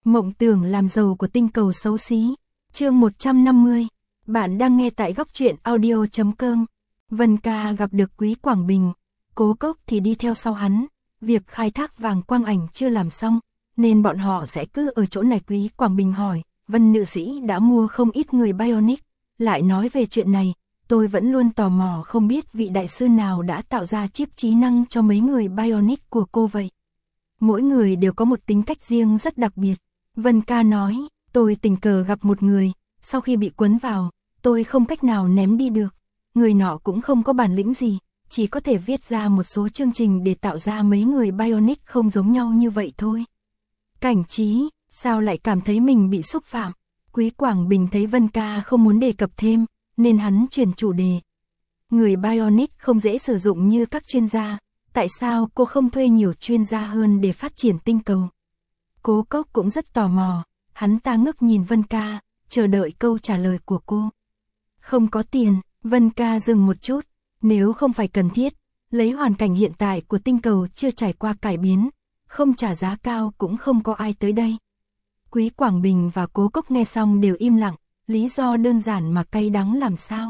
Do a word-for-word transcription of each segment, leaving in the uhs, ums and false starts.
Mộng tưởng làm giàu của tinh cầu xấu xí. Chương một trăm năm mươi. Bạn đang nghe tại góc truyện audio chấm com. Vân Ca gặp được Quý Quảng Bình, Cố Cốc thì đi theo sau hắn. Việc khai thác vàng quang ảnh chưa làm xong, nên bọn họ sẽ cứ ở chỗ này. Quý Quảng Bình hỏi, Vân nữ sĩ đã mua không ít người Bionic, lại nói về chuyện này, tôi vẫn luôn tò mò không biết vị đại sư nào đã tạo ra chip trí năng cho mấy người Bionic của cô vậy. Mỗi người đều có một tính cách riêng rất đặc biệt. Vân Ca nói, tôi tình cờ gặp một người, sau khi bị cuốn vào, tôi không cách nào ném đi được. Người nọ cũng không có bản lĩnh gì, chỉ có thể viết ra một số chương trình để tạo ra mấy người Bionic không giống nhau như vậy thôi. Cảnh Trí, sao lại cảm thấy mình bị xúc phạm? Quý Quảng Bình thấy Vân Ca không muốn đề cập thêm, nên hắn chuyển chủ đề. Người Bionic không dễ sử dụng như các chuyên gia, tại sao cô không thuê nhiều chuyên gia hơn để phát triển tinh cầu? Cố Cốc cũng rất tò mò, hắn ta ngước nhìn Vân Ca, chờ đợi câu trả lời của cô. Không có tiền, Vân Ca dừng một chút, nếu không phải cần thiết, lấy hoàn cảnh hiện tại của tinh cầu chưa trải qua cải biến, không trả giá cao cũng không có ai tới đây. Quý Quảng Bình và Cố Cốc nghe xong đều im lặng, lý do đơn giản mà cay đắng làm sao.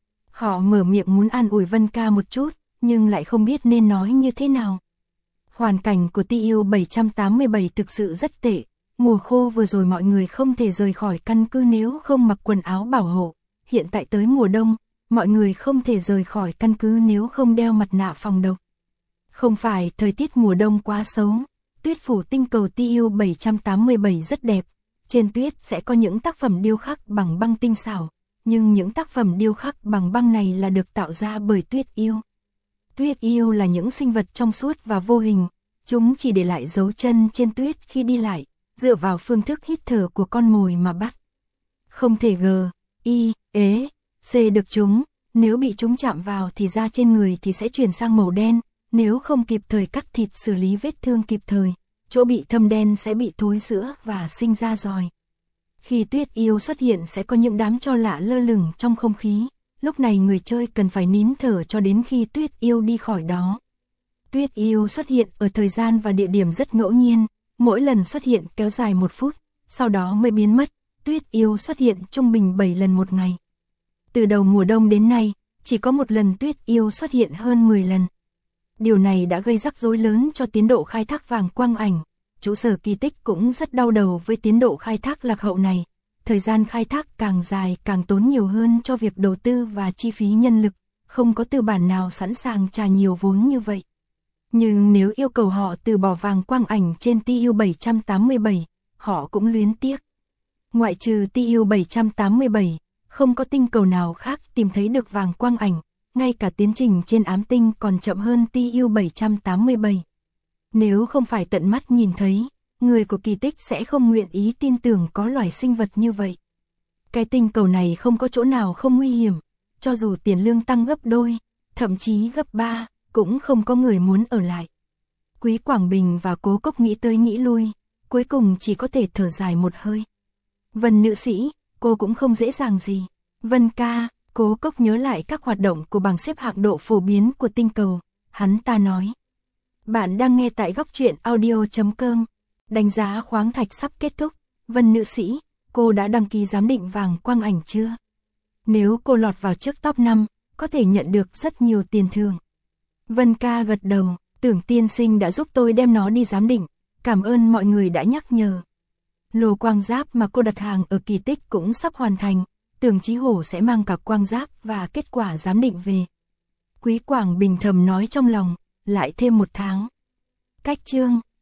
Họ mở miệng muốn an ủi Vân Ca một chút, nhưng lại không biết nên nói như thế nào. Hoàn cảnh của T U bảy tám bảy thực sự rất tệ, mùa khô vừa rồi mọi người không thể rời khỏi căn cứ nếu không mặc quần áo bảo hộ. Hiện tại tới mùa đông, mọi người không thể rời khỏi căn cứ nếu không đeo mặt nạ phòng độc. Không phải thời tiết mùa đông quá xấu, tuyết phủ tinh cầu T U bảy tám bảy rất đẹp, trên tuyết sẽ có những tác phẩm điêu khắc bằng băng tinh xảo, nhưng những tác phẩm điêu khắc bằng băng này là được tạo ra bởi tuyết yêu. Tuyết yêu là những sinh vật trong suốt và vô hình, chúng chỉ để lại dấu chân trên tuyết khi đi lại, dựa vào phương thức hít thở của con mồi mà bắt. Không thể g, i, ế, c được chúng, nếu bị chúng chạm vào thì da trên người thì sẽ chuyển sang màu đen, nếu không kịp thời cắt thịt xử lý vết thương kịp thời, chỗ bị thâm đen sẽ bị thối rữa và sinh ra giòi. Khi tuyết yêu xuất hiện sẽ có những đám tro lạ lơ lửng trong không khí. Lúc này người chơi cần phải nín thở cho đến khi tuyết yêu đi khỏi đó. Tuyết yêu xuất hiện ở thời gian và địa điểm rất ngẫu nhiên, mỗi lần xuất hiện kéo dài một phút, sau đó mới biến mất. Tuyết yêu xuất hiện trung bình bảy lần một ngày. Từ đầu mùa đông đến nay, chỉ có một lần tuyết yêu xuất hiện hơn mười lần. Điều này đã gây rắc rối lớn cho tiến độ khai thác vàng quang ảnh. Trụ sở Kỳ Tích cũng rất đau đầu với tiến độ khai thác lạc hậu này. Thời gian khai thác càng dài càng tốn nhiều hơn cho việc đầu tư và chi phí nhân lực, không có tư bản nào sẵn sàng trả nhiều vốn như vậy. Nhưng nếu yêu cầu họ từ bỏ vàng quang ảnh trên T U bảy tám bảy, họ cũng luyến tiếc. Ngoại trừ T U bảy tám bảy, không có tinh cầu nào khác tìm thấy được vàng quang ảnh, ngay cả tiến trình trên ám tinh còn chậm hơn T U bảy tám bảy. Nếu không phải tận mắt nhìn thấy, người của Kỳ Tích sẽ không nguyện ý tin tưởng có loài sinh vật như vậy. Cái tinh cầu này không có chỗ nào không nguy hiểm, cho dù tiền lương tăng gấp đôi, thậm chí gấp ba, cũng không có người muốn ở lại. Quý Quảng Bình và Cố Cốc nghĩ tới nghĩ lui, cuối cùng chỉ có thể thở dài một hơi. Vân nữ sĩ, cô cũng không dễ dàng gì. Vân ca, Cố Cốc nhớ lại các hoạt động của bảng xếp hạng độ phổ biến của tinh cầu, hắn ta nói. Bạn đang nghe tại góc truyện audio chấm com. Đánh giá khoáng thạch sắp kết thúc. Vân nữ sĩ, cô đã đăng ký giám định vàng quang ảnh chưa? Nếu cô lọt vào trước top năm, có thể nhận được rất nhiều tiền thưởng. Vân ca gật đầu, Tưởng tiên sinh đã giúp tôi đem nó đi giám định, cảm ơn mọi người đã nhắc nhở. Lô quang giáp mà cô đặt hàng ở Kỳ Tích cũng sắp hoàn thành, Tưởng Chí Hổ sẽ mang cả quang giáp và kết quả giám định về. Quý Quảng Bình thầm nói trong lòng, lại thêm một tháng. Cách chương